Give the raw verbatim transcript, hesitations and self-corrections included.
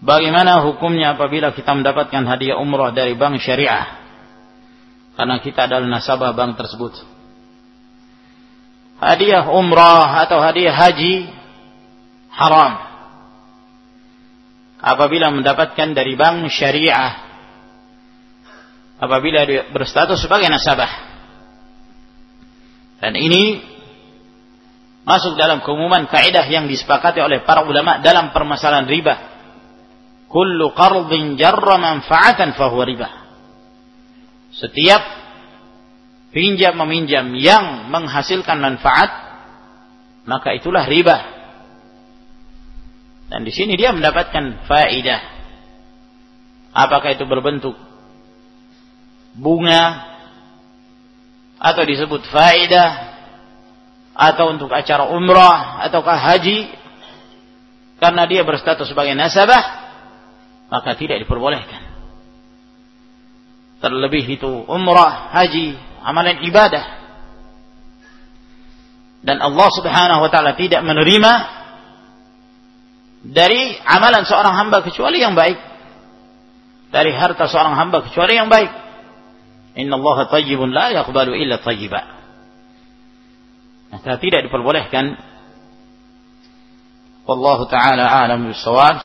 bagaimana hukumnya apabila kita mendapatkan hadiah umrah dari bank syariah karena kita adalah nasabah bank tersebut? Hadiah umrah atau hadiah haji haram apabila mendapatkan dari bank syariah, apabila dia berstatus sebagai nasabah. Dan ini masuk dalam keumuman kaidah yang disepakati oleh para ulama dalam permasalahan riba. Kullu qardin jarra manfa'atan fahuwa riba. Setiap pinjam meminjam yang menghasilkan manfaat, maka itulah riba. Dan di sini dia mendapatkan faedah. Apakah itu berbentuk bunga atau disebut faedah, atau untuk acara umrah ataukah haji, karena dia berstatus sebagai nasabah, maka tidak diperbolehkan. Terlebih itu umrah, haji, amalan ibadah, dan Allah Subhanahu wa taala tidak menerima dari amalan seorang hamba kecuali yang baik, dari harta seorang hamba kecuali yang baik. Innallaha thayyibun la yaqbalu illa thayyiba. Maka tidak diperbolehkan. Wallahu ta'ala a'lam bis-shawab.